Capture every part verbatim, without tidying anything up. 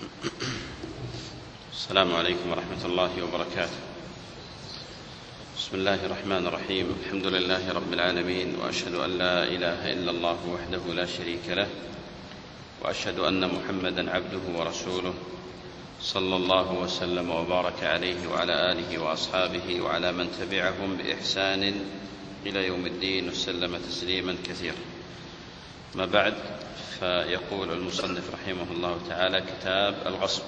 السلام عليكم ورحمة الله وبركاته. بسم الله الرحمن الرحيم. الحمد لله رب العالمين، وأشهد أن لا إله إلا الله وحده لا شريك له، وأشهد أن محمدا عبده ورسوله، صلى الله وسلم وبارك عليه وعلى آله وأصحابه وعلى من تبعهم بإحسان إلى يوم الدين، وسلم تسليما كثيرا. ما بعد، فيقول المصنف رحمه الله تعالى: كتاب الغصب.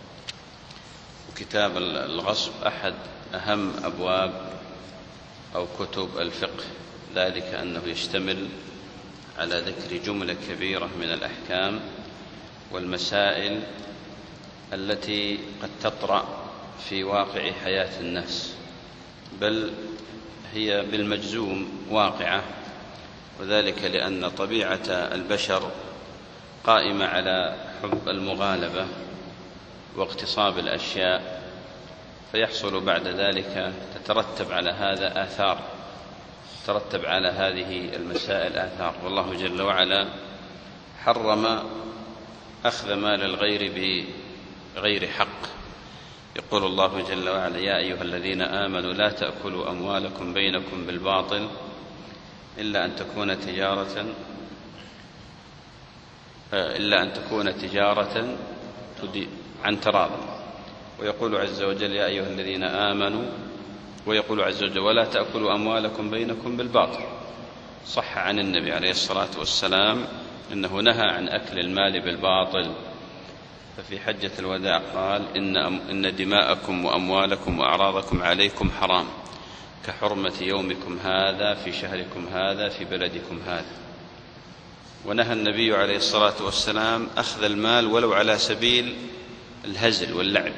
وكتاب الغصب أحد أهم أبواب أو كتب الفقه، ذلك أنه يشتمل على ذكر جملة كبيرة من الأحكام والمسائل التي قد تطرأ في واقع حياة الناس، بل هي بالمجزوم واقعة، وذلك لأن طبيعة البشر قائمة على حب المغالبة واغتصاب الأشياء، فيحصل بعد ذلك تترتب على هذا آثار، تترتب على هذه المسائل آثار. والله جل وعلا حرم أخذ مال الغير بغير حق. يقول الله جل وعلا: يا أيها الذين آمنوا لا تأكلوا أموالكم بينكم بالباطل إلا أن تكون تجارة إلا أن تكون تجارة عن تراض. ويقول عز وجل: يا أيها الذين آمنوا، ويقول عز وجل: ولا تأكلوا أموالكم بينكم بالباطل. صح عن النبي عليه الصلاة والسلام أنه نهى عن أكل المال بالباطل، ففي حجة الوداع قال: إن, إن دماءكم وأموالكم وأعراضكم عليكم حرام كحرمة يومكم هذا في شهركم هذا في بلدكم هذا. ونهى النبي عليه الصلاة والسلام أخذ المال ولو على سبيل الهزل واللعب،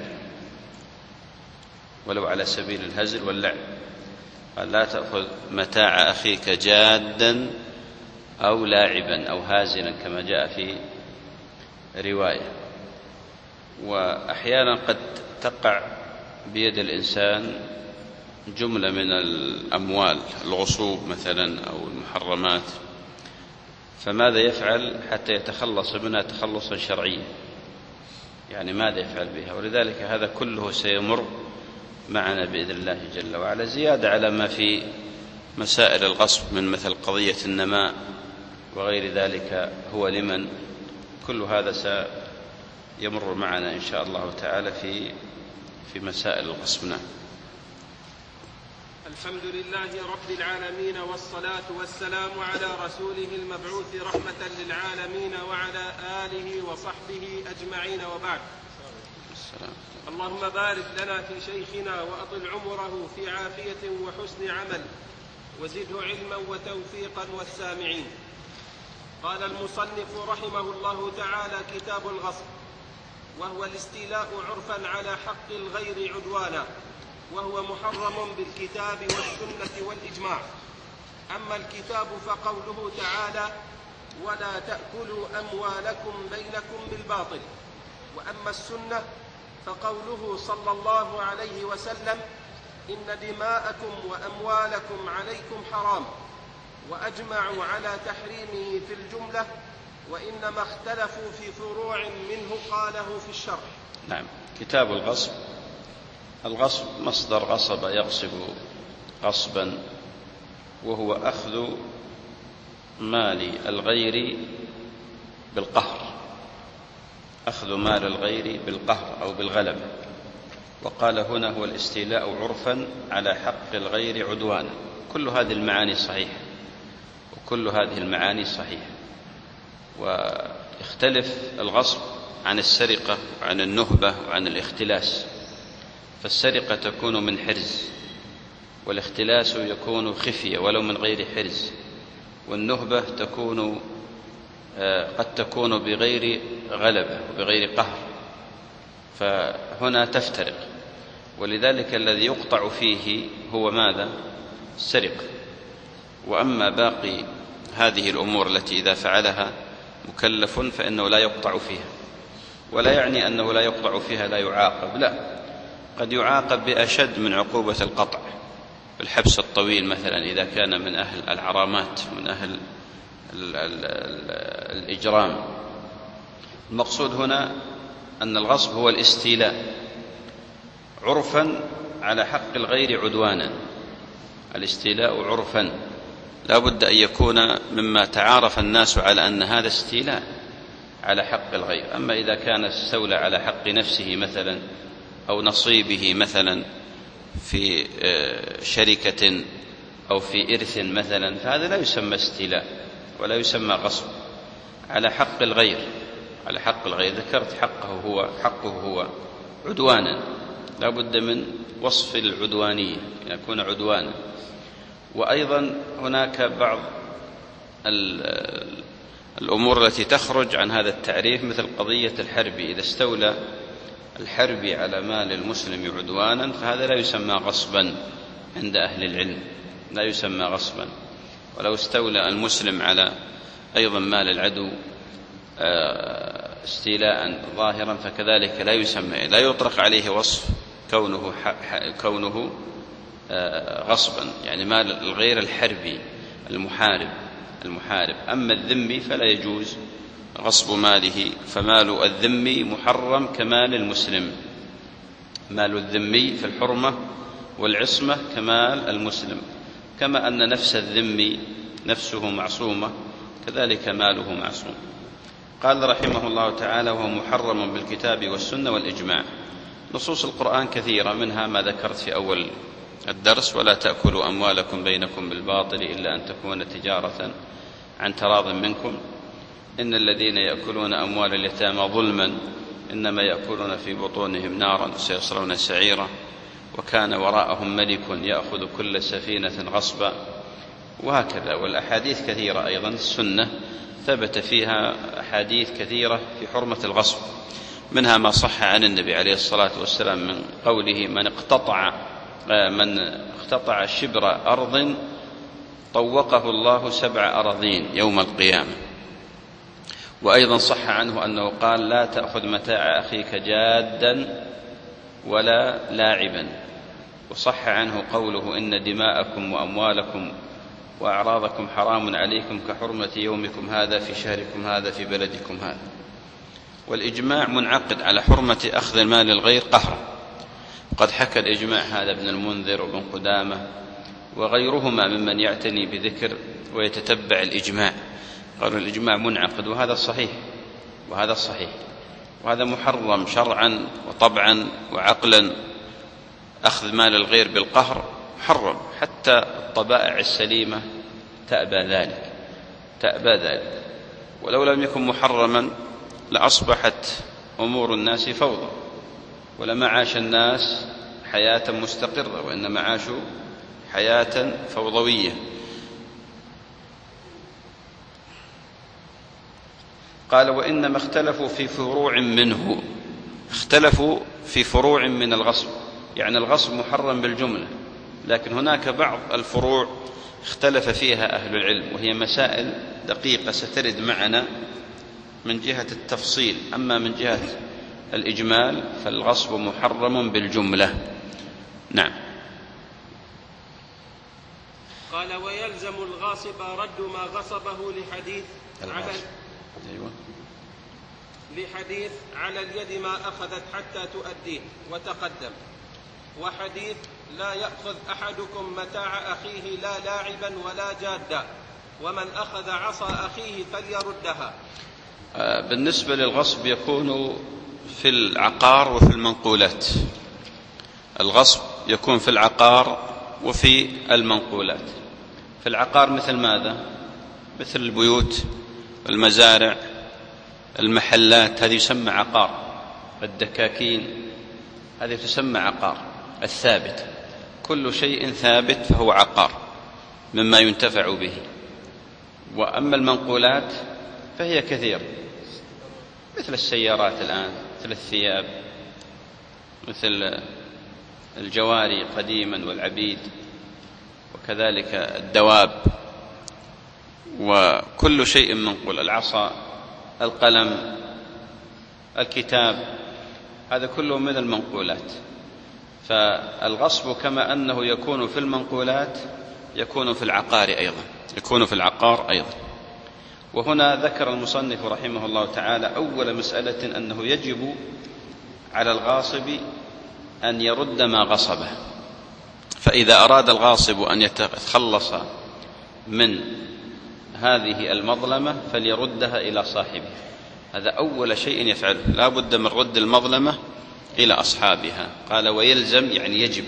ولو على سبيل الهزل واللعب. قال: لا تأخذ متاع أخيك جادا أو لاعبا أو هازلا، كما جاء في رواية. وأحيانا قد تقع بيد الإنسان جملة من الأموال، الغصوب مثلا أو المحرمات، فماذا يفعل حتى يتخلص منها تخلصا شرعيا؟ يعني ماذا يفعل بها؟ ولذلك هذا كله سيمر معنا بإذن الله جل وعلا، زيادة على ما في مسائل الغصب من مثل قضية النماء وغير ذلك. هو لمن؟ كل هذا سيمر معنا إن شاء الله تعالى في في مسائل الغصب. نعم. الحمد لله رب العالمين، والصلاة والسلام على رسوله المبعوث رحمة للعالمين وعلى آله وصحبه أجمعين، وبعد. السلام. اللهم بارك لنا في شيخنا وأطل عمره في عافية وحسن عمل، وزده علما وتوفيقا والسامعين. قال المصنف رحمه الله تعالى: كتاب الغصب، وهو الاستيلاء عرفا على حق الغير عدوانا، وهو محرم بالكتاب والسنة والإجماع. أما الكتاب فقوله تعالى: ولا تأكلوا أموالكم بينكم بالباطل. وأما السنة فقوله صلى الله عليه وسلم: إن دماءكم وأموالكم عليكم حرام، وأجمعوا على تحريمه في الجملة، وإنما اختلفوا في فروع منه قاله في الشرح. نعم. كتاب الغصب. الغصب مصدر غصب يغصب غصبا، وهو أخذ مال الغير بالقهر، أخذ مال الغير بالقهر أو بالغلبة. وقال هنا: هو الاستيلاء عرفا على حق الغير عدوانا. كل هذه المعاني صحيحة، وكل هذه المعاني صحيحة. ويختلف الغصب عن السرقة وعن النهبة وعن الاختلاس. فالسرقة تكون من حرز، والاختلاس يكون خفية ولو من غير حرز، والنهبة تكون قد تكون بغير غلبة وبغير قهر، فهنا تفترق. ولذلك الذي يقطع فيه هو ماذا؟ السرقة. وأما باقي هذه الأمور التي إذا فعلها مكلف فإنه لا يقطع فيها. ولا يعني أنه لا يقطع فيها لا يعاقب، لا، قد يعاقب بأشد من عقوبة القطع، بالحبس الطويل مثلا إذا كان من أهل العرامات، من أهل ال ال ال الإجرام. المقصود هنا أن الغصب هو الاستيلاء عرفا على حق الغير عدوانا. الاستيلاء عرفا لا بد أن يكون مما تعارف الناس على أن هذا استيلاء على حق الغير. أما إذا كان استولى على حق نفسه مثلا أو نصيبه مثلا في شركة أو في إرث مثلا، فهذا لا يسمى استيلاء ولا يسمى غصب على حق الغير. على حق الغير ذكرت حقه هو حقه هو عدوانا، لا بد من وصف العدوانية يكون عدوانا. وأيضا هناك بعض الأمور التي تخرج عن هذا التعريف مثل قضية الحرب. إذا استولى الحربي على مال المسلم عدوانا فهذا لا يسمى غصبا عند أهل العلم، لا يسمى غصبا. ولو استولى المسلم على أيضا مال العدو استيلاء ظاهرا فكذلك لا يسمى، لا يطلق عليه وصف كونه كونه غصبا، يعني مال الغير الحربي المحارب المحارب. أما الذمي فلا يجوز غصب ماله، فمال الذمي محرم كمال المسلم. مال الذمي في الحرمة والعصمة كمال المسلم، كما أن نفس الذمي نفسه معصومة كذلك ماله معصوم. قال رحمه الله تعالى: وهو محرم بالكتاب والسنة والإجماع. نصوص القرآن كثيرة، منها ما ذكرت في أول الدرس: ولا تأكلوا أموالكم بينكم بالباطل إلا أن تكون تجارة عن تراض منكم إن الذين يأكلون أموال اليتامى ظلما إنما يأكلون في بطونهم نارا سيصلون سعيرا وكان وراءهم ملك يأخذ كل سفينة غصبا، وهكذا. والأحاديث كثيرة أيضا، السنة ثبت فيها أحاديث كثيرة في حرمة الغصب، منها ما صح عن النبي عليه الصلاة والسلام من قوله: من اقتطع من اقتطع شبر أرض طوقه الله سبع أراضين يوم القيامة. وأيضا صح عنه أنه قال: لا تأخذ متاع أخيك جادا ولا لاعبا. وصح عنه قوله: إن دماءكم وأموالكم وأعراضكم حرام عليكم كحرمة يومكم هذا في شهركم هذا في بلدكم هذا. والإجماع منعقد على حرمة أخذ المال الغير قهرا، قد حكى الإجماع هذا ابن المنذر وابن قدامة وغيرهما ممن يعتني بذكر ويتتبع الإجماع، قالوا الإجماع منعقد، وهذا الصحيح وهذا الصحيح وهذا محرم شرعا وطبعا وعقلا. أخذ مال الغير بالقهر محرم، حتى الطبائع السليمة تأبى ذلك تأبى ذلك ولو لم يكن محرما لأصبحت أمور الناس فوضى، ولما عاش الناس حياة مستقرة، وإنما عاشوا حياة فوضوية. قال: وإنما اختلفوا في فروع منه. اختلفوا في فروع من الغصب، يعني الغصب محرم بالجملة، لكن هناك بعض الفروع اختلف فيها أهل العلم، وهي مسائل دقيقة سترد معنا من جهة التفصيل. أما من جهة الإجمال فالغصب محرم بالجملة. نعم. قال: ويلزم الغاصب رد ما غصبه لحديث على أيوة. لحديث على اليد ما أخذت حتى تؤديه وتقدم، وحديث لا يأخذ أحدكم متاع أخيه لا لاعبا ولا جادا، ومن أخذ عصا أخيه فليردها. بالنسبة للغصب يكون في العقار وفي المنقولات. الغصب يكون في العقار وفي المنقولات. في العقار مثل ماذا؟ مثل البيوت والمزارع المحلات، هذه يسمى عقار. الدكاكين هذه تسمى عقار الثابت. كل شيء ثابت فهو عقار مما ينتفع به. وأما المنقولات فهي كثير، مثل السيارات الآن، مثل الثياب، مثل الجواري قديما والعبيد، وكذلك الدواب، وكل شيء منقول، العصا، القلم، الكتاب، هذا كله من المنقولات. فالغصب كما أنه يكون في المنقولات يكون في العقار أيضا يكون في العقار أيضا وهنا ذكر المصنف رحمه الله تعالى أول مسألة أنه يجب على الغاصب أن يرد ما غصبه، فإذا أراد الغاصب أن يتخلص من هذه المظلمة فليردها إلى صاحبها، هذا أول شيء يفعله، لا بد من رد المظلمة إلى أصحابها. قال ويلزم يعني يجب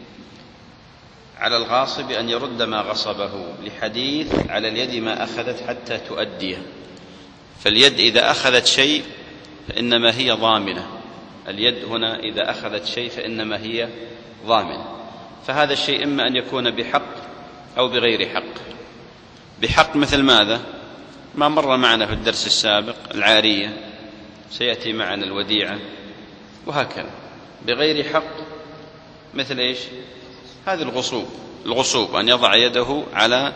على الغاصب أن يرد ما غصبه، لحديث على اليد ما أخذت حتى تؤديه، فاليد إذا أخذت شيء فإنما هي ضامنة، اليد هنا إذا أخذت شيء فإنما هي ضامنة، فهذا الشيء إما أن يكون بحق أو بغير حق. بحق مثل ماذا؟ ما مر معنا في الدرس السابق، العارية، سيأتي معنا الوديعة، وهكذا. بغير حق مثل إيش؟ هذه الغصوب، الغصوب أن يضع يده على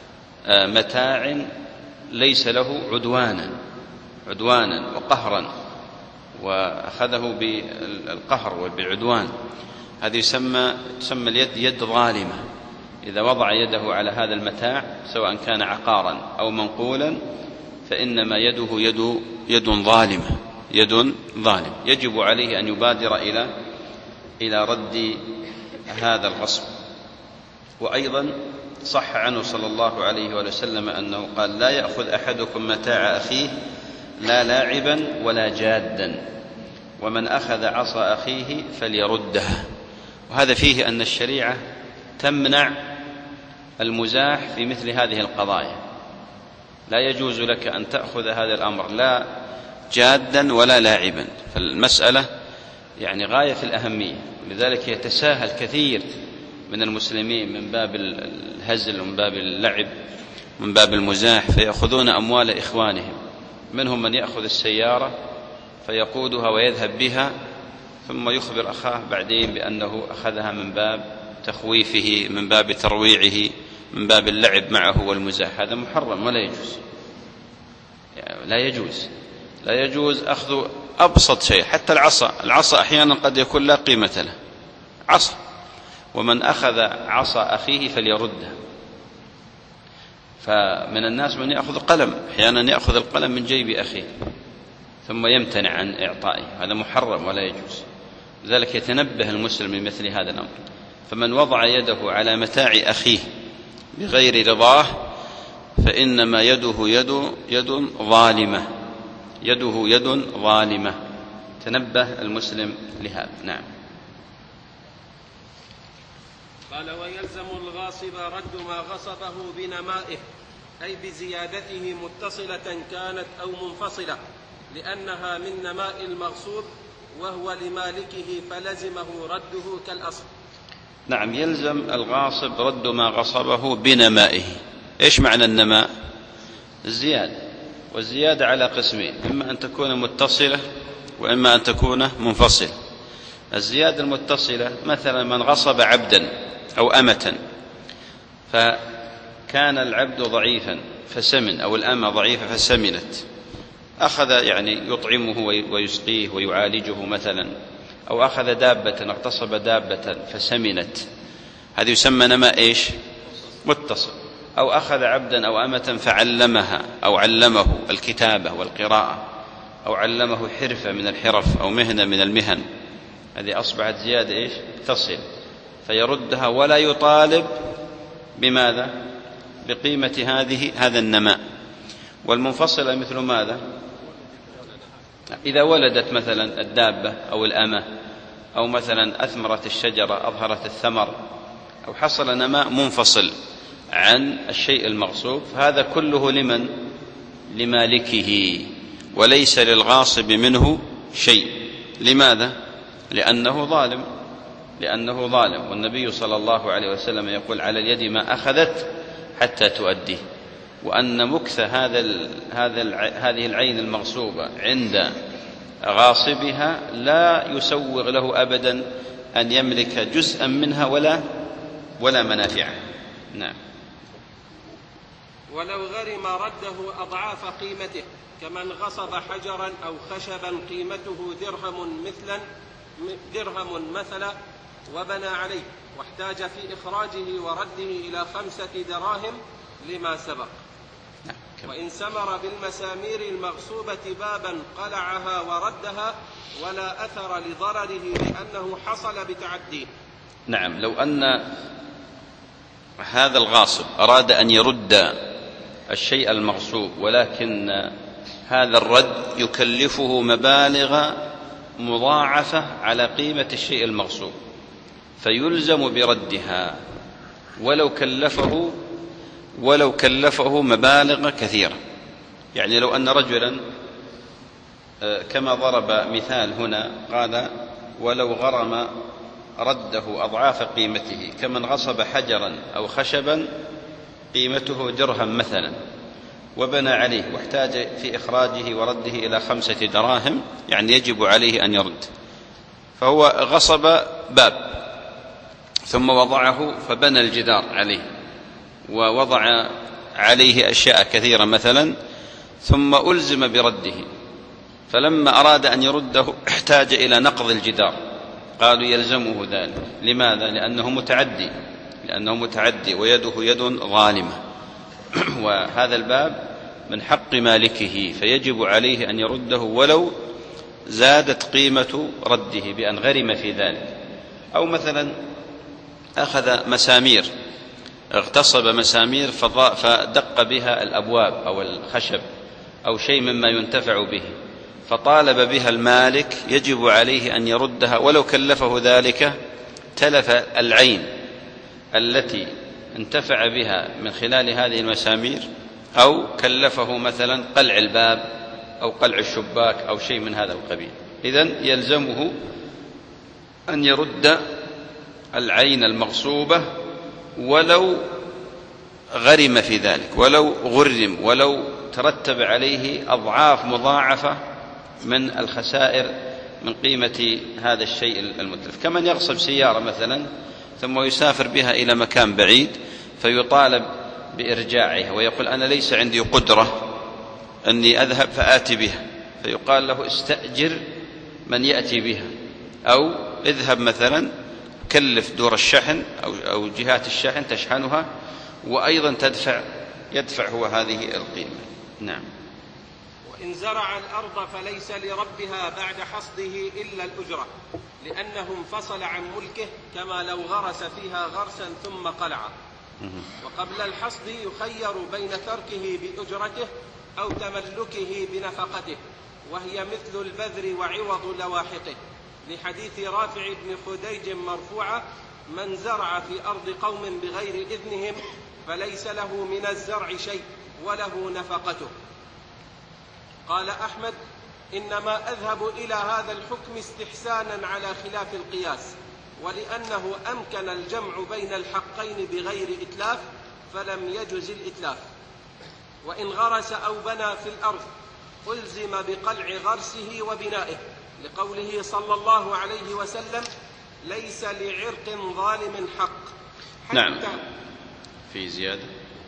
متاع ليس له عدوانا عدوانا وقهرا، وأخذه بالقهر وبالعدوان، هذه يسمى تسمى اليد يد ظالمة. إذا وضع يده على هذا المتاع سواء كان عقارا أو منقولا فإنما يده يد يد ظالمة يد ظالم، يجب عليه أن يبادر إلى إلى رد هذا الغصب. وأيضا صح عنه صلى الله عليه وسلم أنه قال لا يأخذ أحدكم متاع أخيه لا لاعبا ولا جادا، ومن أخذ عصا أخيه فليردها. وهذا فيه أن الشريعة تمنع المزاح في مثل هذه القضايا، لا يجوز لك أن تأخذ هذا الأمر لا جادا ولا لاعبا، فالمسألة يعني غاية في الأهمية، لذلك يتساهل كثير من المسلمين من باب الهزل ومن باب اللعب من باب المزاح، فيأخذون أموال إخوانهم، منهم من يأخذ السيارة فيقودها ويذهب بها ثم يخبر أخاه بعدين بأنه أخذها من باب تخويفه، من باب ترويعه، من باب اللعب معه والمزاح، هذا محرم ولا يجوز، يعني لا يجوز لا يجوز أخذ أبسط شيء، حتى العصا العصا أحيانا قد يكون لا قيمة له، عصا، ومن أخذ عصا أخيه فليردها. فمن الناس من يأخذ قلم، أحيانا يأخذ القلم من جيب أخيه ثم يمتنع عن إعطائه، هذا محرم ولا يجوز، لذلك يتنبه المسلم لمثل هذا الأمر. فمن وضع يده على متاع أخيه بغير رضاه فإنما يده يد يد ظالمة يده يد ظالمة تنبه المسلم لهذا. نعم. قال ويلزم الغاصب رد ما غصبه بنمائه، أي بزيادته متصلة كانت أو منفصلة، لأنها من نماء المغصوب وهو لمالكه فلزمه رده كالأصل. نعم، يلزم الغاصب رد ما غصبه بنمائه. إيش معنى النماء؟ الزيادة، والزيادة على قسمين، إما أن تكون متصلة وإما أن تكون منفصلة. الزيادة المتصلة مثلا من غصب عبدا أو أمة فكان العبد ضعيفا فسمن، أو الأمة ضعيفة فسمنت، أخذ يعني يطعمه ويسقيه ويعالجه مثلا، أو أخذ دابة اغتصب دابة فسمنت، هذا يسمى نماء إيش؟ متصل. أو أخذ عبدا أو أمة فعلمها أو علمه الكتابة والقراءة أو علمه حرفة من الحرف أو مهنة من المهن، هذه أصبحت زيادة إيش؟ تصل، فيردها ولا يطالب بماذا؟ بقيمة هذه هذا النماء. والمنفصلة مثل ماذا؟ إذا ولدت مثلا الدابة أو الأمة، أو مثلا أثمرت الشجرة أظهرت الثمر، أو حصل نماء منفصل عن الشيء المغصوب، فهذا كله لمن؟ لمالكه، وليس للغاصب منه شيء. لماذا؟ لأنه ظالم لأنه ظالم والنبي صلى الله عليه وسلم يقول على اليد ما أخذت حتى تؤديه، وأن مكث هذا ال هذا ال هذه العين المغصوبة عند غاصبها لا يسوغ له أبدا أن يملك جزءا منها ولا ولا منافعها. نعم. ولو غرم رده أضعاف قيمته، كمن غصب حجرا أو خشبا قيمته درهم مثلا درهم مثلا وبنى عليه، واحتاج في إخراجه ورده إلى خمسة دراهم لما سبق. وإن سمر بالمسامير المغصوبة بابا قلعها وردها ولا أثر لضرره لأنه حصل بتعديه. نعم، لو أن هذا الغاصب أراد أن يرد الشيء المغصوب ولكن هذا الرد يكلفه مبالغ مضاعفة على قيمة الشيء المغصوب فيلزم بردها ولو كلفه ولو كلفه مبالغ كثيرة. يعني لو أن رجلا كما ضرب مثال هنا قال ولو غرم رده أضعاف قيمته، كمن غصب حجرا أو خشبا قيمته درهم مثلا وبنى عليه واحتاج في إخراجه ورده إلى خمسة دراهم، يعني يجب عليه أن يرد. فهو غصب باب ثم وضعه فبنى الجدار عليه ووضع عليه أشياء كثيرة مثلا ثم ألزم برده، فلما أراد أن يرده احتاج إلى نقض الجدار، قالوا يلزمه ذلك. لماذا؟ لأنه متعدي لأنه متعدي ويده يد ظالمة وهذا الباب من حق مالكه فيجب عليه أن يرده ولو زادت قيمة رده بأن غرم في ذلك. أو مثلا أخذ مسامير، اغتصب مسامير فدق بها الأبواب أو الخشب أو شيء مما ينتفع به فطالب بها المالك، يجب عليه أن يردها ولو كلفه ذلك تلف العين التي انتفع بها من خلال هذه المسامير، أو كلفه مثلا قلع الباب أو قلع الشباك أو شيء من هذا القبيل. إذن يلزمه أن يرد العين المغصوبة ولو غرم في ذلك، ولو غرم، ولو ترتب عليه أضعاف مضاعفة من الخسائر من قيمة هذا الشيء المتلف. كمن يغصب سيارة مثلا ثم يسافر بها إلى مكان بعيد فيطالب بإرجاعها ويقول أنا ليس عندي قدرة أني أذهب فآتي بها، فيقال له استأجر من يأتي بها، أو اذهب مثلا كلف دور الشحن أو جهات الشحن تشحنها وأيضا تدفع يدفع هو هذه القيمة. نعم. وإن زرع الأرض فليس لربها بعد حصده إلا الأجرة لأنه انفصل عن ملكه، كما لو غرس فيها غرسا ثم قلعه. وقبل الحصد يخير بين تركه بأجرته أو تملكه بنفقته، وهي مثل البذر وعوض لواحقه، لحديث رافع بن خديج مرفوعة: من زرع في أرض قوم بغير إذنهم فليس له من الزرع شيء وله نفقته. قال أحمد: إنما أذهب إلى هذا الحكم استحسانا على خلاف القياس، ولأنه أمكن الجمع بين الحقين بغير إتلاف فلم يجز الإتلاف. وإن غرس أو بنى في الأرض ألزم بقلع غرسه وبنائه، لقوله صلى الله عليه وسلم: ليس لعرق ظالم حق. نعم. في زيادة.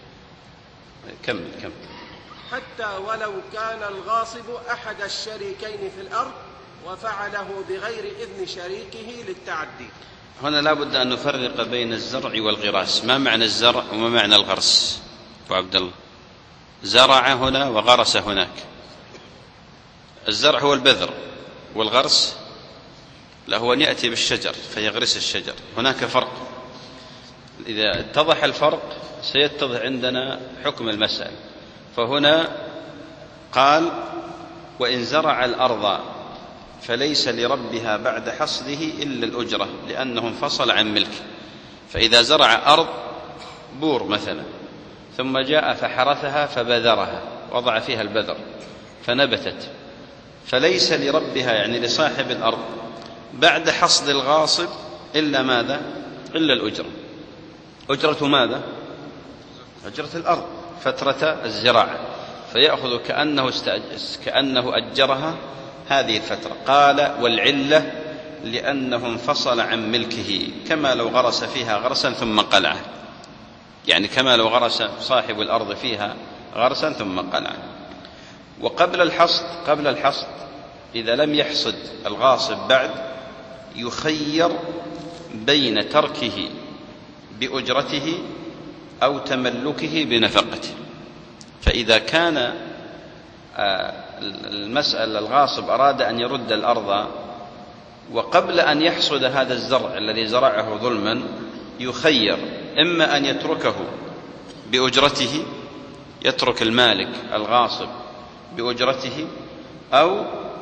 كمل كمل. حتى ولو كان الغاصب أحد الشريكين في الأرض وفعله بغير إذن شريكه للتعدي. هنا لا بد أن نفرق بين الزرع والغراس. ما معنى الزرع وما معنى الغرس؟ أبو عبد الله، زرع هنا وغرس هناك. الزرع هو البذر، والغرس له أن يأتي بالشجر فيغرس الشجر. هناك فرق. إذا اتضح الفرق سيتضح عندنا حكم المسألة. فهنا قال: وإن زرع الأرض فليس لربها بعد حصده إلا الأجرة لأنه انفصل عن ملكه. فإذا زرع أرض بور مثلا ثم جاء فحرثها فبذرها، وضع فيها البذر فنبتت، فليس لربها يعني لصاحب الأرض بعد حصد الغاصب إلا ماذا؟ إلا الأجرة. أجرة ماذا؟ أجرة الأرض، فترة الزراعة، فيأخذ كأنه, كأنه أجرها هذه الفترة. قال: والعلة لأنه انفصل عن ملكه، كما لو غرس فيها غرسا ثم قلعه، يعني كما لو غرس صاحب الأرض فيها غرسا ثم قلعه. وقبل الحصد قبل الحصد إذا لم يحصد الغاصب بعد يخير بين تركه بأجرته أو تملكه بنفقته. فإذا كان المسألة الغاصب أراد أن يرد الأرض وقبل أن يحصد هذا الزرع الذي زرعه ظلما يخير، إما أن يتركه بأجرته، يترك المالك الغاصب بأجرته، أو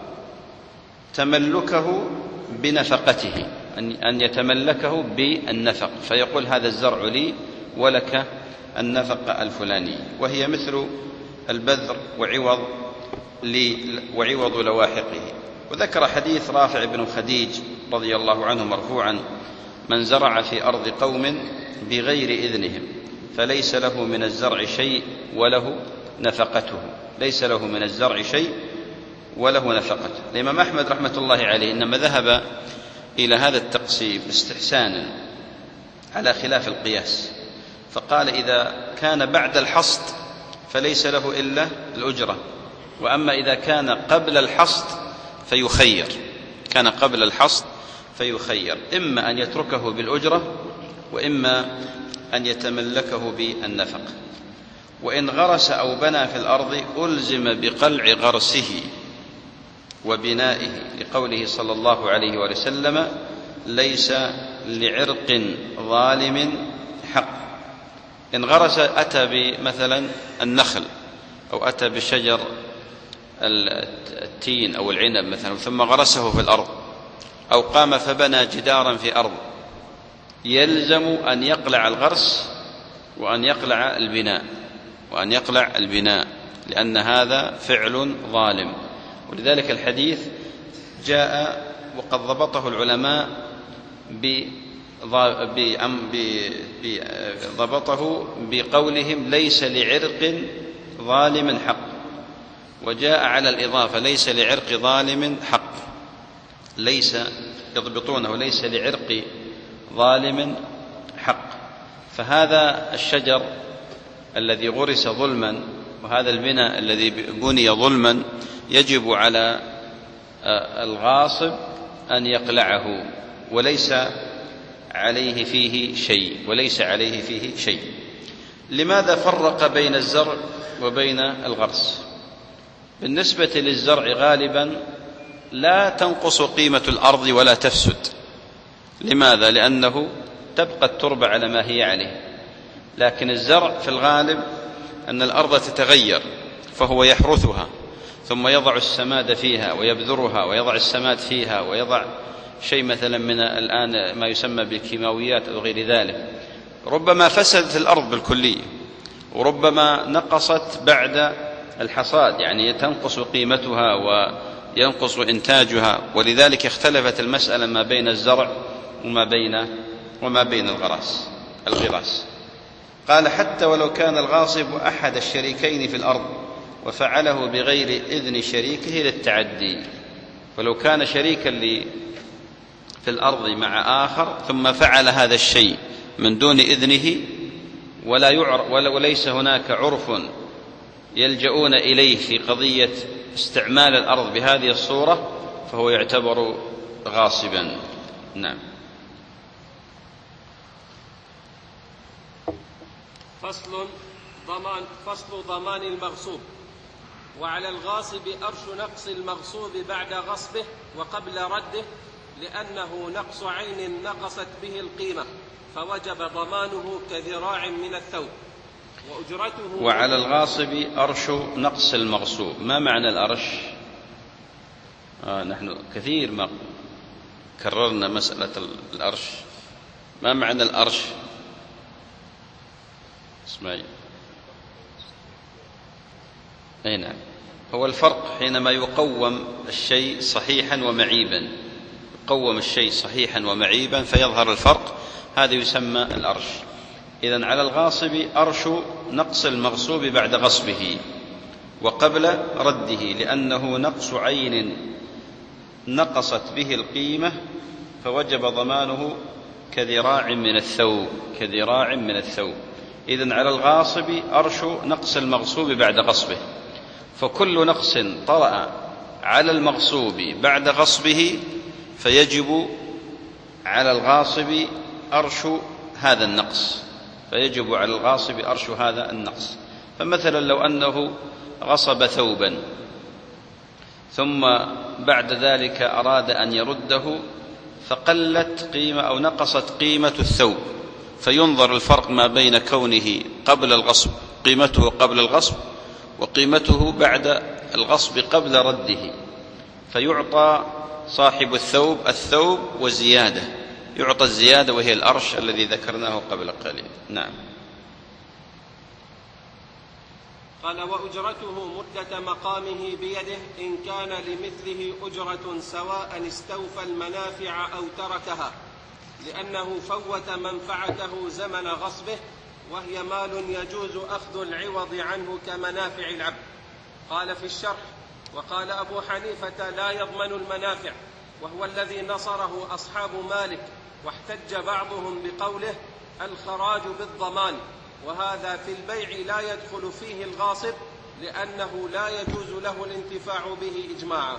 تملكه بنفقته، أن يتملكه بالنفق، فيقول هذا الزرع لي ولك النفقة الفلانية، وهي مثل البذر وعوض وعوض لواحقه. وذكر حديث رافع بن خديج رضي الله عنه مرفوعا: من زرع في أرض قوم بغير إذنهم فليس له من الزرع شيء وله نفقته، ليس له من الزرع شيء وله نفقته. الإمام أحمد رحمة الله عليه إنما ذهب إلى هذا التقسيم استحسانا على خلاف القياس، فقال إذا كان بعد الحصد فليس له إلا الأجرة، وأما إذا كان قبل الحصد فيخير، كان قبل الحصد فيخير، إما أن يتركه بالأجرة وإما أن يتملكه بالنفق. وإن غرس أو بنى في الأرض ألزم بقلع غرسه وبنائه، لقوله صلى الله عليه وسلم: ليس لعرق ظالم حق. إن غرس أتى بمثلا النخل أو أتى بشجر التين أو العنب مثلا ثم غرسه في الأرض، أو قام فبنى جدارا في أرض، يلزم أن يقلع الغرس وأن يقلع البناء وأن يقلع البناء لأن هذا فعل ظالم. ولذلك الحديث جاء وقد ضبطه العلماء ضبطه بقولهم: ليس لعرق ظالم حق، وجاء على الإضافة: ليس لعرق ظالم حق، ليس يضبطونه ليس لعرق ظالم حق. فهذا الشجر الذي غرس ظلما وهذا البناء الذي بني ظلما يجب على الغاصب أن يقلعه، وليس عليه فيه شيء وليس عليه فيه شيء. لماذا فرق بين الزرع وبين الغرس؟ بالنسبة للزرع غالبا لا تنقص قيمة الأرض ولا تفسد. لماذا؟ لأنه تبقى التربة على ما هي عليه. لكن الزرع في الغالب أن الأرض تتغير، فهو يحرثها ثم يضع السماد فيها ويبذرها ويضع السماد فيها ويضع شيء مثلا من الآن ما يسمى بالكيماويات أو غير ذلك. ربما فسدت الأرض بالكلية، وربما نقصت بعد الحصاد، يعني تنقص قيمتها وينقص إنتاجها. ولذلك اختلفت المسألة ما بين الزرع وما بين وما بين الغراس الغراس قال: حتى ولو كان الغاصب أحد الشريكين في الأرض وفعله بغير إذن شريكه للتعدي. ولو كان شريكا في الأرض مع آخر ثم فعل هذا الشيء من دون إذنه ولا يعرف وليس هناك عرف يلجؤون إليه في قضية استعمال الأرض بهذه الصورة، فهو يعتبر غاصبا. نعم. فصل ضمان فصل ضمان المغصوب. وعلى الغاصب أرش نقص المغصوب بعد غصبه وقبل رده، لأنه نقص عين نقصت به القيمة، فوجب ضمانه كذراع من الثوب وأجرته. وعلى الغاصب أرش نقص المغصوب. ما معنى الأرش؟ آه نحن كثير ما كررنا مسألة الأرش. ما معنى الأرش؟ اسمعي. أي نعم، هو الفرق حينما يقوم الشيء صحيحا ومعيبا، يقوم الشيء صحيحا ومعيبا فيظهر الفرق، هذا يسمى الأرش. إذن على الغاصب أرش نقص المغصوب بعد غصبه وقبل رده، لأنه نقص عين نقصت به القيمة، فوجب ضمانه كذراع من الثوب كذراع من الثوب. إذن على الغاصب أرش نقص المغصوب بعد غصبه، فكل نقص طرأ على المغصوب بعد غصبه فيجب على الغاصب أرش هذا النقص فيجب على الغاصب أرش هذا النقص. فمثلا لو أنه غصب ثوبا ثم بعد ذلك أراد أن يرده فقلت قيمة أو نقصت قيمة الثوب، فينظر الفرق ما بين كونه قبل الغصب قيمته قبل الغصب وقيمته بعد الغصب قبل رده، فيعطى صاحب الثوب الثوب وزيادة، يعطى الزيادة وهي الأرش الذي ذكرناه قبل قليل. نعم. قال: وأجرته مدة مقامه بيده إن كان لمثله أجرة سواء استوفى المنافع أو تركها، لأنه فوت منفعته زمن غصبه، وهي مال يجوز أخذ العوض عنه كمنافع العبد. قال في الشرح: وقال أبو حنيفة: لا يضمن المنافع، وهو الذي نصره أصحاب مالك، واحتج بعضهم بقوله: الخراج بالضمان، وهذا في البيع لا يدخل فيه الغاصب، لأنه لا يجوز له الانتفاع به إجماعا.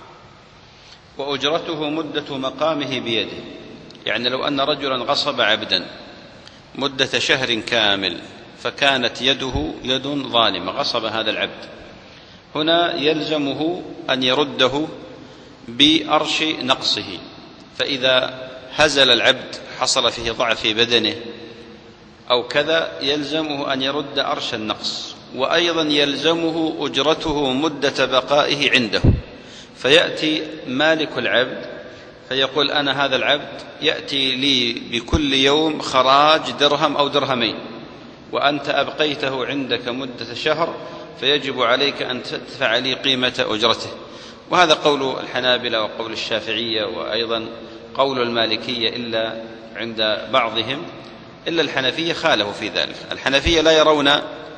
وأجرته مدة مقامه بيده، يعني لو أن رجلا غصب عبدا مدة شهر كامل فكانت يده يد ظالمة، غصب هذا العبد، هنا يلزمه أن يرده بأرش نقصه، فإذا هزل العبد حصل فيه ضعف في بدنه أو كذا يلزمه أن يرد أرش النقص، وأيضا يلزمه أجرته مدة بقائه عنده، فيأتي مالك العبد فيقول: أنا هذا العبد يأتي لي بكل يوم خراج درهم أو درهمين، وأنت أبقيته عندك مدة شهر، فيجب عليك أن تدفع لي قيمة أجرته. وهذا قول الحنابلة وقول الشافعية وأيضا قول المالكية إلا عند بعضهم، إلا الحنفية خالفوا في ذلك. الحنفية لا يرون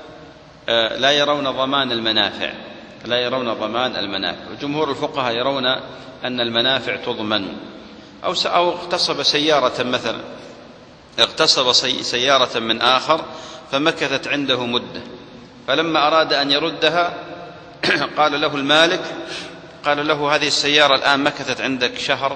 لا يرون ضمان المنافع لا يرون ضمان المنافع وجمهور الفقهاء يرون أن المنافع تضمن. أو أو اغتصب سيارة مثلا، اغتصب سيارة من آخر فمكثت عنده مدة، فلما أراد أن يردها قال له المالك قال له: هذه السيارة الآن مكثت عندك شهر،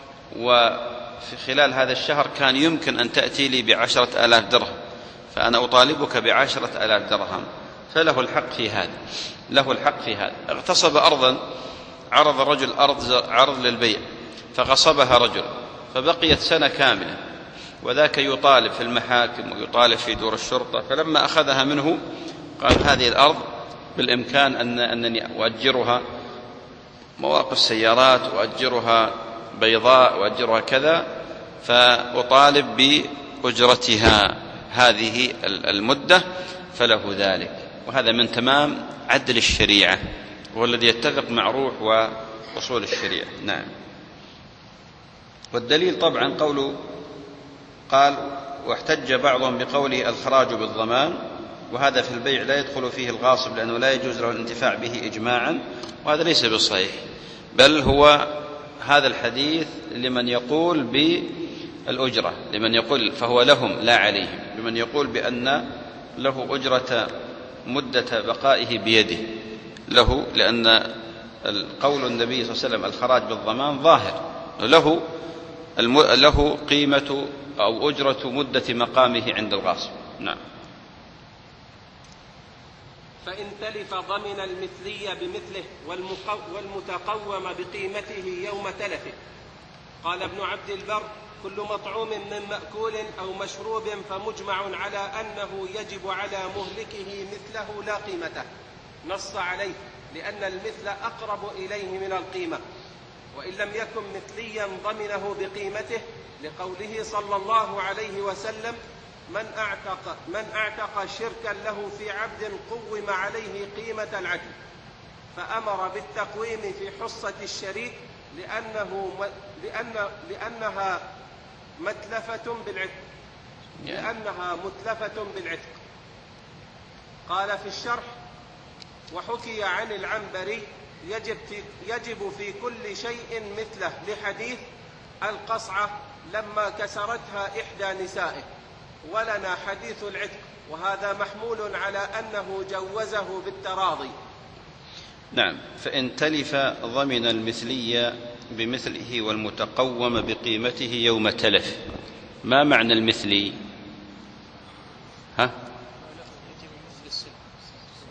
وفي خلال هذا الشهر كان يمكن أن تأتي لي بعشرة آلاف درهم، فأنا أطالبك بعشرة آلاف درهم، فله الحق في هذا له الحق في هذا. اغتصب أرضا، عرض رجل أرض عرض للبيع فغصبها رجل، فبقيت سنة كاملة، وذاك يطالب في المحاكم ويطالب في دور الشرطة، فلما أخذها منه قال: هذه الأرض بالإمكان أن أنني أؤجرها مواقف سيارات، وأؤجرها بيضاء، وأؤجرها كذا، فأطالب بأجرتها هذه المدة، فله ذلك. وهذا من تمام عدل الشريعة، وهو الذي يتفق مع روح وأصول الشريعة. نعم. والدليل طبعا قوله قال: واحتج بعضهم بقوله الخراج بالضمان، وهذا في البيع لا يدخل فيه الغاصب، لأنه لا يجوز له الانتفاع به إجماعا، وهذا ليس بصحيح، بل هو هذا الحديث لمن يقول بالأجرة، لمن يقول فهو لهم لا عليهم، لمن يقول بأن له أجرة مدة بقائه بيده له، لأن قول النبي صلى الله عليه وسلم الخراج بالضمان ظاهر، له له قيمة أو أجرة مدة مقامه عند الغاصب. نعم. فإن تلف ضمن المثلي بمثله والمتقوم بقيمته يوم تلفه. قال ابن عبد البر: كل مطعوم من مأكول أو مشروب فمجمع على أنه يجب على مهلكه مثله لا قيمته، نص عليه، لأن المثل أقرب إليه من القيمة، وإن لم يكن مثليا ضمنه بقيمته، لقوله صلى الله عليه وسلم: من أعتق, من أعتق شركا له في عبد قوم عليه قيمة العدل، فأمر بالتقويم في حصة الشريك لأنه لأن لأنها متلفة بالعتق لأنها متلفة بالعتق. قال في الشرح: وحكي عن العنبري يجب في, يجب في كل شيء مثله، لحديث القصعة لما كسرتها إحدى نسائه، ولنا حديث العتق، وهذا محمول على أنه جوزه بالتراضي. نعم. فإن تلف ضمن المثلي بمثله والمتقوم بقيمته يوم تلف. ما معنى المثلي؟ ها؟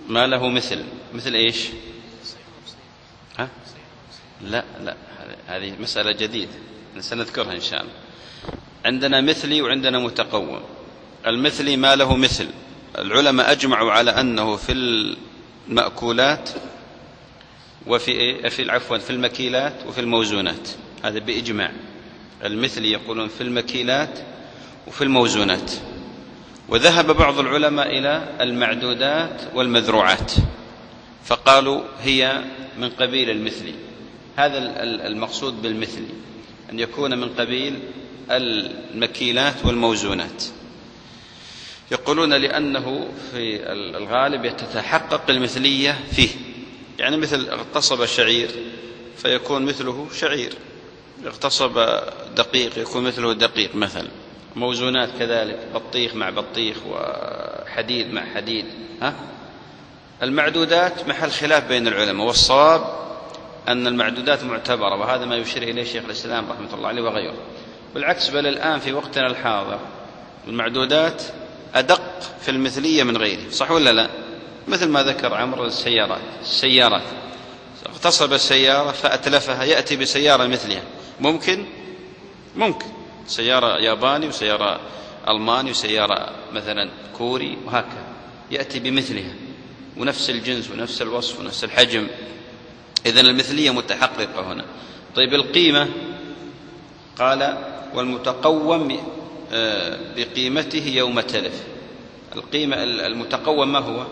ما له مثل. مثل إيش؟ ها؟ لا لا، هذه مسألة جديدة سنذكرها إن شاء الله. عندنا مثلي وعندنا متقوم. المثلي ما له مثل، العلماء أجمعوا على أنه في المأكولات وفي في العفو في المكيلات وفي الموزونات، هذا بإجماع. المثلي يقولون في المكيلات وفي الموزونات، وذهب بعض العلماء إلى المعدودات والمذروعات فقالوا هي من قبيل المثلي. هذا المقصود بالمثلي، أن يكون من قبيل المكيلات والموزونات. يقولون لأنه في الغالب تتحقق المثلية فيه، يعني مثل اغتصب شعير فيكون مثله شعير، اغتصب دقيق يكون مثله دقيق مثلا. موزونات كذلك، بطيخ مع بطيخ وحديد مع حديد. ها؟ المعدودات محل خلاف بين العلماء، والصواب أن المعدودات معتبرة، وهذا ما يشير إليه شيخ الإسلام رحمة الله عليه وغيره. بالعكس، بل الآن في وقتنا الحاضر المعدودات أدق في المثلية من غيره، صح ولا لا؟ مثل ما ذكر عمرو السيارات السيارات اغتصب السيارة فأتلفها، يأتي بسيارة مثلها. ممكن ممكن سيارة ياباني وسيارة ألماني وسيارة مثلا كوري وهكذا، يأتي بمثلها ونفس الجنس ونفس الوصف ونفس الحجم. إذن المثلية متحققة هنا. طيب القيمة، قال والمتقوم بقيمته يوم تلف. القيمة المتقوم ما هو؟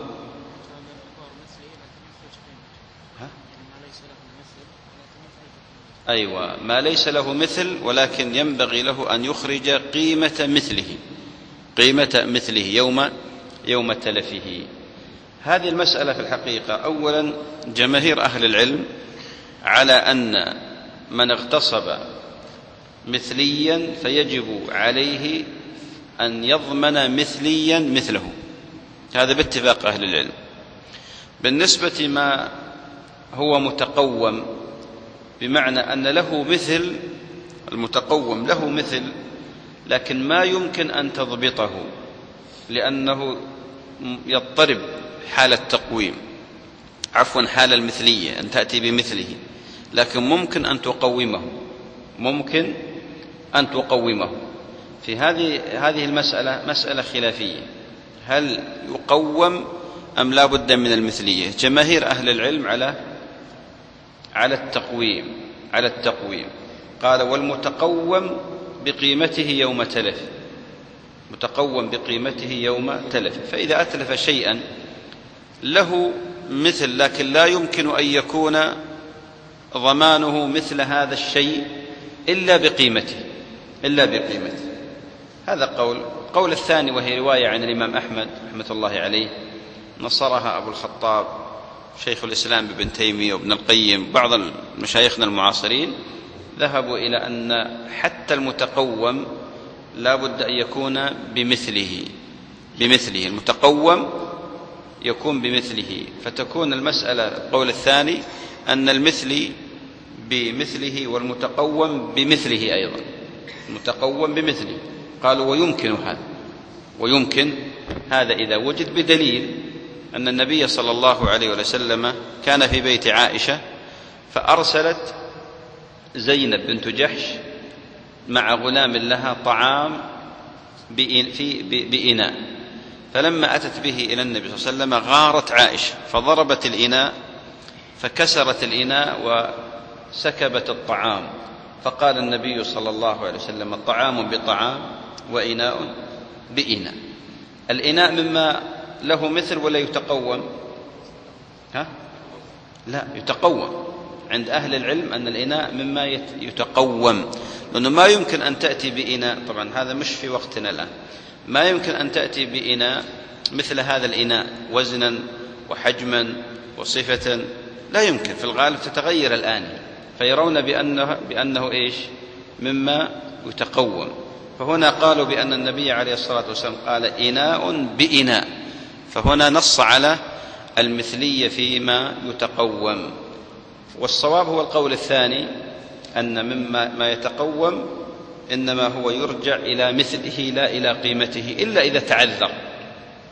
أيوة، ما ليس له مثل ولكن ينبغي له أن يخرج قيمة مثله، قيمة مثله يوم يوم تلفه. هذه المسألة في الحقيقة أولا جماهير أهل العلم على أن من اغتصب مثليا فيجب عليه أن يضمن مثليا مثله، هذا باتفاق أهل العلم. بالنسبة ما هو متقوم، بمعنى أن له مثل، المتقوم له مثل لكن ما يمكن أن تضبطه لأنه يضطرب حال التقويم، عفوا حال المثلية، أن تأتي بمثله، لكن ممكن أن تقومه، ممكن أن تقومه. في هذه هذه المسألة مسألة خلافية، هل يقوم أم لا بد من المثلية؟ جماهير أهل العلم على على التقويم على التقويم قال والمتقوم بقيمته يوم تلف، متقوم بقيمته يوم تلف. فإذا أتلف شيئا له مثل لكن لا يمكن أن يكون ضمانه مثل هذا الشيء إلا بقيمته إلا بقيمته هذا قول. القول الثاني وهي رواية عن الإمام أحمد رحمة الله عليه، نصرها أبو الخطاب شيخ الإسلام ابن تيمية وابن القيم، بعض مشايخنا المعاصرين ذهبوا إلى أن حتى المتقوم لا بد أن يكون بمثله بمثله المتقوم يكون بمثله، فتكون المسألة القول الثاني أن المثل بمثله والمتقوم بمثله أيضا، المتقوم بمثله. قالوا ويمكن هذا ويمكن هذا إذا وجد بدليل أن النبي صلى الله عليه وسلم كان في بيت عائشة فأرسلت زينب بنت جحش مع غلام لها طعام بإناء، فلما أتت به إلى النبي صلى الله عليه وسلم غارت عائشة فضربت الإناء فكسرت الإناء وسكبت الطعام، فقال النبي صلى الله عليه وسلم طعام بطعام وإناء بإناء. الإناء مما له مثل ولا يتقوم؟ ها؟ لا، يتقوم. عند أهل العلم أن الإناء مما يتقوم، لأنه ما يمكن أن تأتي بإناء، طبعا هذا مش في وقتنا الآن، ما يمكن أن تأتي بإناء مثل هذا الإناء وزنا وحجما وصفة، لا يمكن، في الغالب تتغير الآن، فيرون بأنه, بأنه إيش؟ مما يتقوم. فهنا قالوا بأن النبي عليه الصلاة والسلام قال إناء بإناء، فهنا نص على المثلية فيما يتقوم. والصواب هو القول الثاني، أن مما ما يتقوم إنما هو يرجع إلى مثله لا إلى قيمته، إلا إذا تعذر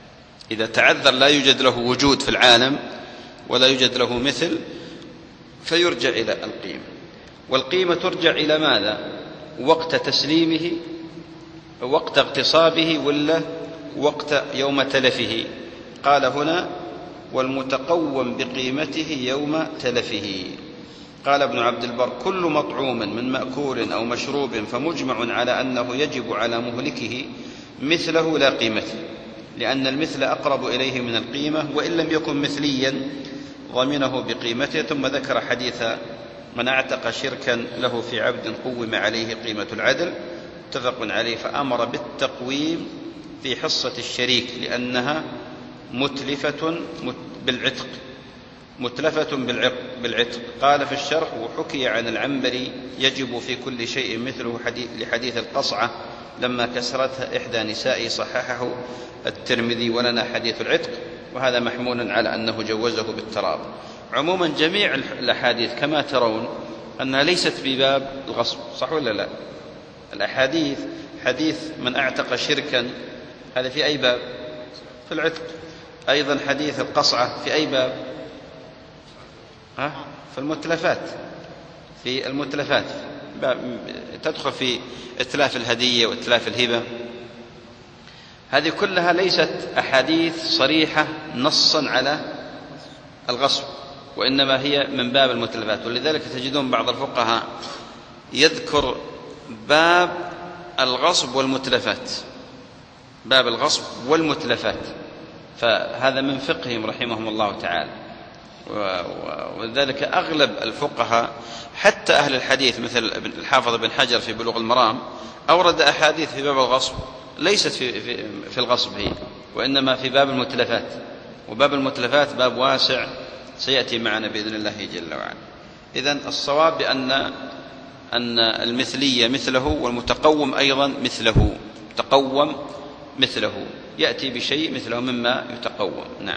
إذا تعذر لا يوجد له وجود في العالم ولا يوجد له مثل فيرجع إلى القيمة. والقيمة ترجع إلى ماذا؟ وقت تسليمه، وقت اغتصابه، ولا وقت يوم تلفه؟ قال هنا والمتقوم بقيمته يوم تلفه. قال ابن عبد البر كل مطعوم من مأكول أو مشروب فمجمع على أنه يجب على مهلكه مثله لا قيمته، لأن المثل أقرب إليه من القيمة، وإن لم يكن مثليا ضمنه بقيمته. ثم ذكر حديث من اعتق شركا له في عبد قوم عليه قيمة العدل، متفق عليه، فأمر بالتقويم في حصة الشريك لأنها متلفة بالعتق متلفة بالعتق. قال في الشرح وحكي عن العنبري يجب في كل شيء مثله لحديث القصعة لما كسرتها إحدى نسائه، صححه الترمذي، ولنا حديث العتق، وهذا محمول على أنه جوزه بالتراب. عموما جميع الأحاديث كما ترون أنها ليست في باب الغصب، صح ولا لا؟ الأحاديث حديث من اعتق شركا هذا في أي باب؟ في العتق. أيضا حديث القصعة في أي باب؟ ها؟ في المتلفات في المتلفات تدخل في إتلاف الهدية وإتلاف الهبة. هذه كلها ليست أحاديث صريحة نصا على الغصب، وإنما هي من باب المتلفات. ولذلك تجدون بعض الفقهاء يذكر باب الغصب والمتلفات، باب الغصب والمتلفات، فهذا من فقههم رحمهم الله تعالى. ولذلك أغلب الفقهاء حتى أهل الحديث مثل الحافظ بن حجر في بلوغ المرام أورد أحاديث في باب الغصب ليست في, في, في الغصب هي، وإنما في باب المتلفات، وباب المتلفات باب واسع سيأتي معنا بإذن الله جل وعلا. إذن الصواب بأن أن المثلية مثله، والمتقوم أيضا مثله، تقوم مثله، يأتي بشيء مثله مما يتقوم. نعم.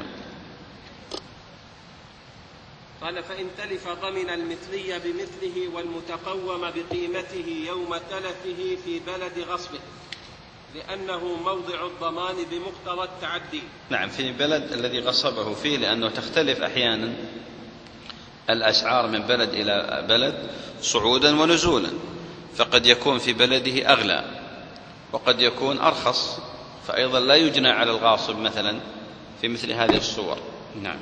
قال فإن تلف ضمن المثلي بمثله والمتقوم بقيمته يوم تلفه في بلد غصبه، لأنه موضع الضمان بمقتضى التعدي. نعم، في بلد الذي غصبه فيه، لأنه تختلف أحيانا الأسعار من بلد إلى بلد صعودا ونزولا، فقد يكون في بلده أغلى وقد يكون أرخص، فأيضا لا يجنى على الغاصب مثلا في مثل هذه الصور. نعم.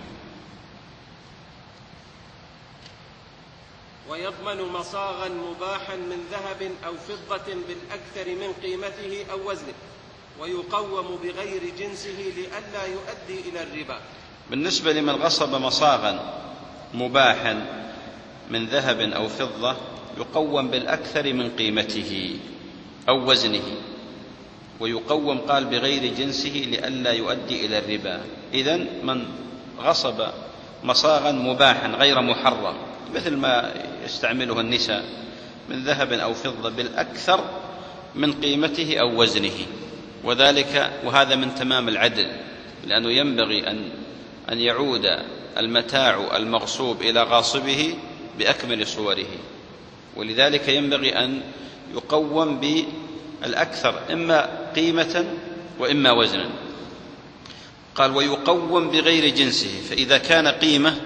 ويضمن مصاغا مباحا من ذهب أو فضة بالأكثر من قيمته أو وزنه، ويقوم بغير جنسه لئلا يؤدي إلى الربا. بالنسبة لمن غصب مصاغا مباحا من ذهب أو فضة يقوم بالأكثر من قيمته أو وزنه، ويقوم قال بغير جنسه لئلا يؤدي إلى الربا. إذن من غصب مصاغا مباحا غير محرم مثل ما يستعمله النساء من ذهب أو فضة بالأكثر من قيمته أو وزنه، وذلك وهذا من تمام العدل، لأنه ينبغي أن أن يعود المتاع المغصوب إلى غاصبه بأكمل صوره، ولذلك ينبغي أن يقوم بالأكثر إما قيمة وإما وزنا. قال ويقوم بغير جنسه، فإذا كان قيمة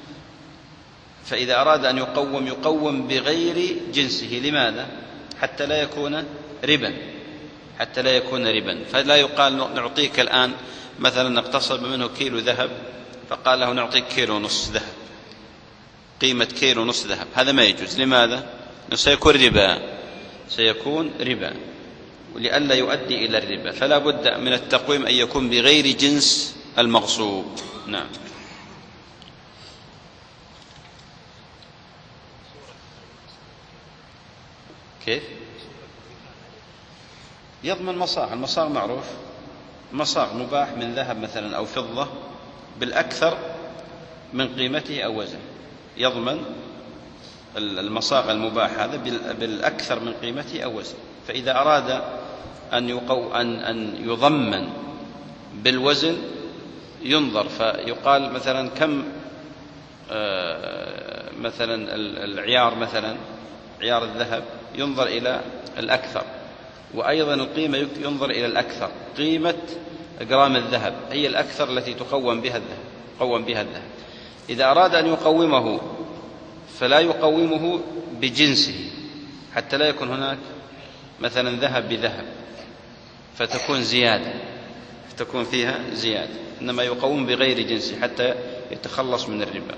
فإذا أراد أن يقوم يقوم بغير جنسه. لماذا؟ حتى لا يكون ربا، حتى لا يكون ربا. فلا يقال نعطيك الآن مثلا اقتصب منه كيلو ذهب فقال له نعطيك كيلو نص ذهب، قيمة كيلو نص ذهب، هذا ما يجوز. لماذا؟ سيكون ربا، سيكون ربا، ولئلا يؤدي إلى الربا فلا بد من التقويم أن يكون بغير جنس المغصوب. نعم. كيف؟ يضمن مصاغ، المصاغ معروف، مصاغ مباح من ذهب مثلا أو فضة بالأكثر من قيمته أو وزنه، يضمن المصاغ المباح هذا بالأكثر من قيمته أو وزنه. فإذا أراد أن يقو أن أن يضمن بالوزن ينظر، فيقال مثلا كم مثلا العيار، مثلا عيار الذهب ينظر إلى الأكثر، وأيضا القيمة ينظر إلى الأكثر، قيمة جرام الذهب هي الأكثر التي تقوم بها الذهب قوم بها الذهب. إذا أراد أن يقومه فلا يقومه بجنسه حتى لا يكون هناك مثلا ذهب بذهب فتكون زيادة فتكون فيها زيادة، إنما يقوم بغير جنسه حتى يتخلص من الربا.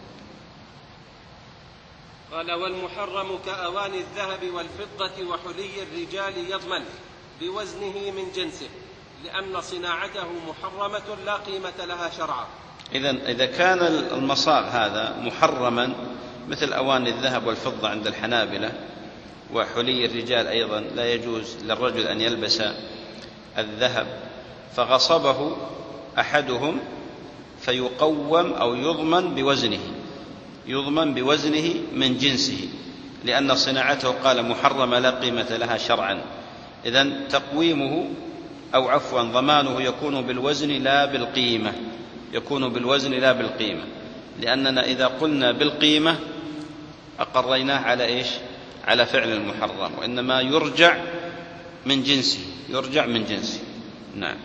قال: والمحرم كأواني الذهب والفضة وحلي الرجال يضمن بوزنه من جنسه، لأن صناعته محرمة لا قيمة لها شرعا. إذن إذا كان المصاغ هذا محرما مثل أواني الذهب والفضة عند الحنابلة، وحلي الرجال أيضا لا يجوز للرجل أن يلبس الذهب، فغصبه أحدهم فيقوم أو يضمن بوزنه يضمن بوزنه من جنسه، لأن صناعته قال محرمة لا قيمة لها شرعا. إذن تقويمه أو عفوا ضمانه يكون بالوزن لا بالقيمة يكون بالوزن لا بالقيمة لأننا إذا قلنا بالقيمة أقريناه على إيش؟ على فعل المحرم، وإنما يرجع من جنسه يرجع من جنسه نعم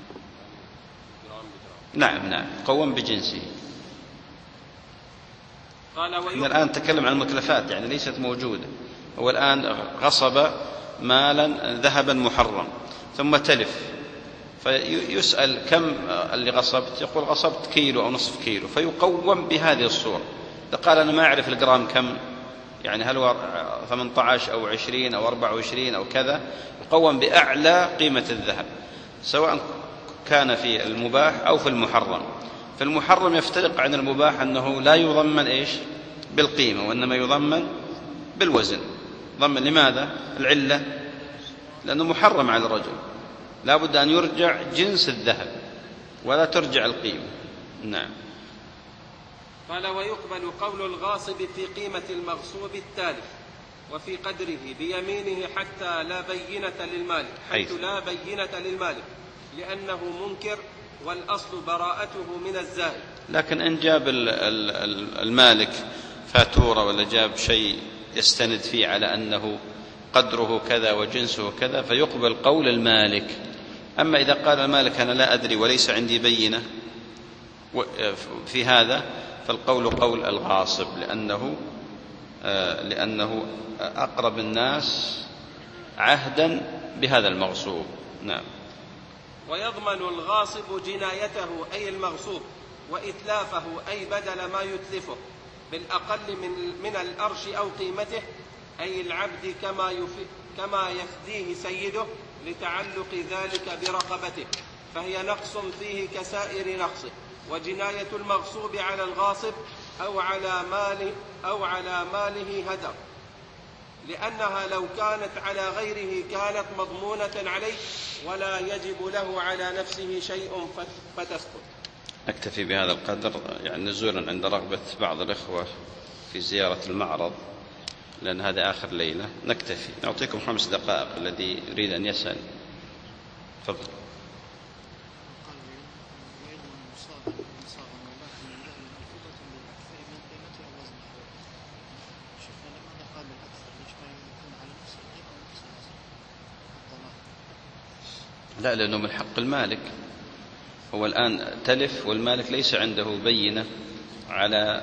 نعم نعم قوم بجنسه. قال: إحنا الآن نتكلم عن المتلفات، يعني ليست موجودة. هو الآن غصب مالا ذهبا محرم ثم تلف، فيسأل كم اللي غصبت؟ يقول غصبت كيلو أو نصف كيلو، فيقوم بهذه الصورة. قال أنا ما أعرف الجرام كم، يعني هل هو ثمانية عشر أو عشرين أو أربعة وعشرين أو كذا، يقوم بأعلى قيمة الذهب سواء كان في المباح أو في المحرم. في المحرم يفترق عن المباح أنه لا يضمن إيش؟ بالقيمة، وإنما يضمن بالوزن. ضمن لماذا؟ العلة لأنه محرم على الرجل، لا بد أن يرجع جنس الذهب ولا ترجع القيمة. نعم. قال: ويقبل قول الغاصب في قيمة المغصوب التالف وفي قدره بيمينه حتى لا بينة للمالك حيث لا بينة للمالك لأنه منكر والأصل براءته من الزائد. لكن إن جاب المالك فاتورة ولا جاب شيء يستند فيه على أنه قدره كذا وجنسه كذا فيقبل قول المالك. أما إذا قال المالك أنا لا أدري وليس عندي بينة في هذا فالقول قول الغاصب، لأنه لأنه أقرب الناس عهدا بهذا المغصوب. نعم. ويضمن الغاصب جنايته أي المغصوب وإتلافه أي بدل ما يتلفه بالأقل من, من الأرش أو قيمته أي العبد كما, كما يفديه سيده لتعلق ذلك برقبته، فهي نقص فيه كسائر نقصه. وجناية المغصوب على الغاصب أو على ماله أو على ماله هدر، لأنها لو كانت على غيره كانت مضمونة عليه ولا يجب له على نفسه شيء فتسقط. نكتفي بهذا القدر، يعني نزولا عند رغبة بعض الإخوة في زيارة المعرض، لأن هذا آخر ليلة. نكتفي، نعطيكم خمس دقائق الذي يريد أن يسأل. تفضل. لا، لأنه من حق المالك. هو الآن تلف والمالك ليس عنده بينة على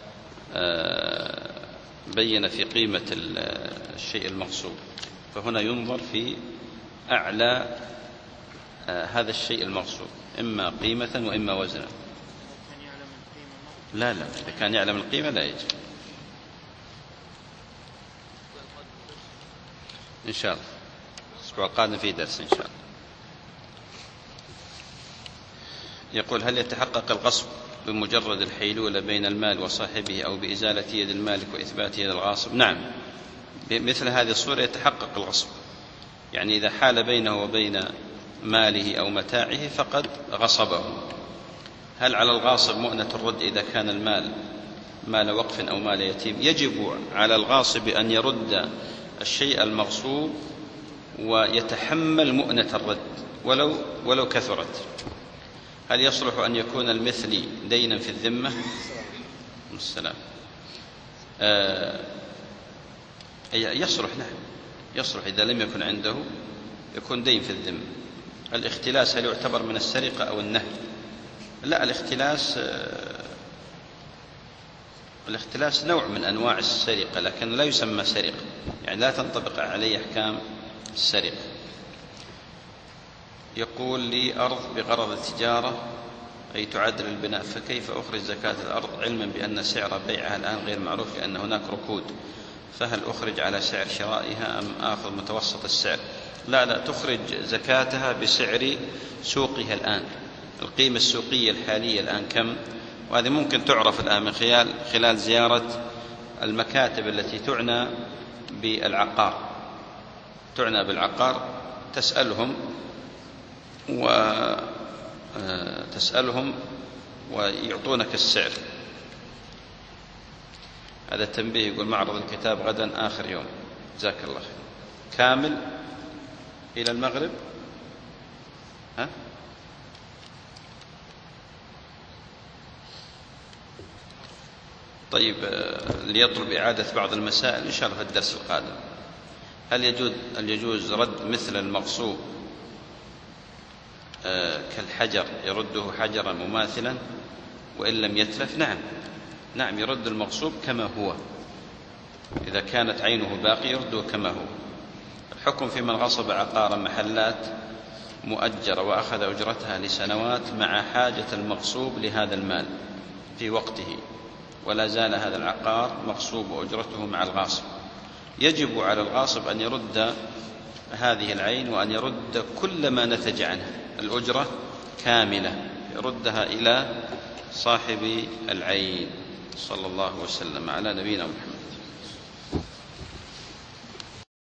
بينة في قيمة الشيء المغصوب، فهنا ينظر في أعلى هذا الشيء المغصوب، إما قيمة وإما وزنا. لا لا إذا كان يعلم القيمة لا يجب. إن شاء الله الأسبوع القادم في درس إن شاء الله. يقول: هل يتحقق الغصب بمجرد الحيلولة بين المال وصاحبه أو بإزالة يد المالك وإثبات يد الغاصب؟ نعم، بمثل هذه الصورة يتحقق الغصب، يعني إذا حال بينه وبين ماله أو متاعه فقد غصبه. هل على الغاصب مؤنة الرد إذا كان المال مال وقف أو مال يتيم؟ يجب على الغاصب أن يرد الشيء المغصوب ويتحمل مؤنة الرد ولو, ولو كثرت. هل يصلح أن يكون المثلي دينا في الذمة؟ السلام. آه يصلح، نعم يصلح إذا لم يكن عنده يكون دين في الذمة. الاختلاس هل يعتبر من السرقة أو النهب؟ لا، الاختلاس الاختلاس نوع من أنواع السرقة، لكن لا يسمى سرقة، يعني لا تنطبق عليه أحكام السرقة. يقول لي أرض بغرض التجارة أي تعدل البناء، فكيف أخرج زكاة الأرض علما بأن سعر بيعها الآن غير معروف لأن هناك ركود، فهل أخرج على سعر شرائها أم آخذ متوسط السعر؟ لا لا، تخرج زكاتها بسعر سوقها الآن، القيمة السوقية الحالية الآن كم، وهذه ممكن تعرف الآن من خلال خلال زيارة المكاتب التي تعنى بالعقار تعنى بالعقار تسألهم وتسألهم ويعطونك السعر. هذا التنبيه. يقول معرض الكتاب غدا آخر يوم، جزاك الله خير. كامل إلى المغرب. ها؟ طيب، ليطلب إعادة بعض المسائل إن شاء الله في الدرس القادم. هل يجوز هل يجوز رد مثل المغصوب كالحجر يرده حجرا مماثلا وإن لم يتلف؟ نعم نعم، يرد المغصوب كما هو، إذا كانت عينه باقية يرده كما هو. الحكم في من غصب عقارا محلات مؤجرة وأخذ أجرتها لسنوات مع حاجة المغصوب لهذا المال في وقته، ولا زال هذا العقار مغصوب وأجرته مع الغاصب. يجب على الغاصب أن يرد هذه العين وأن يرد كل ما نتج عنها، الأجرة كاملة يردها إلى صاحب العين. صلى الله وسلم على نبينا محمد.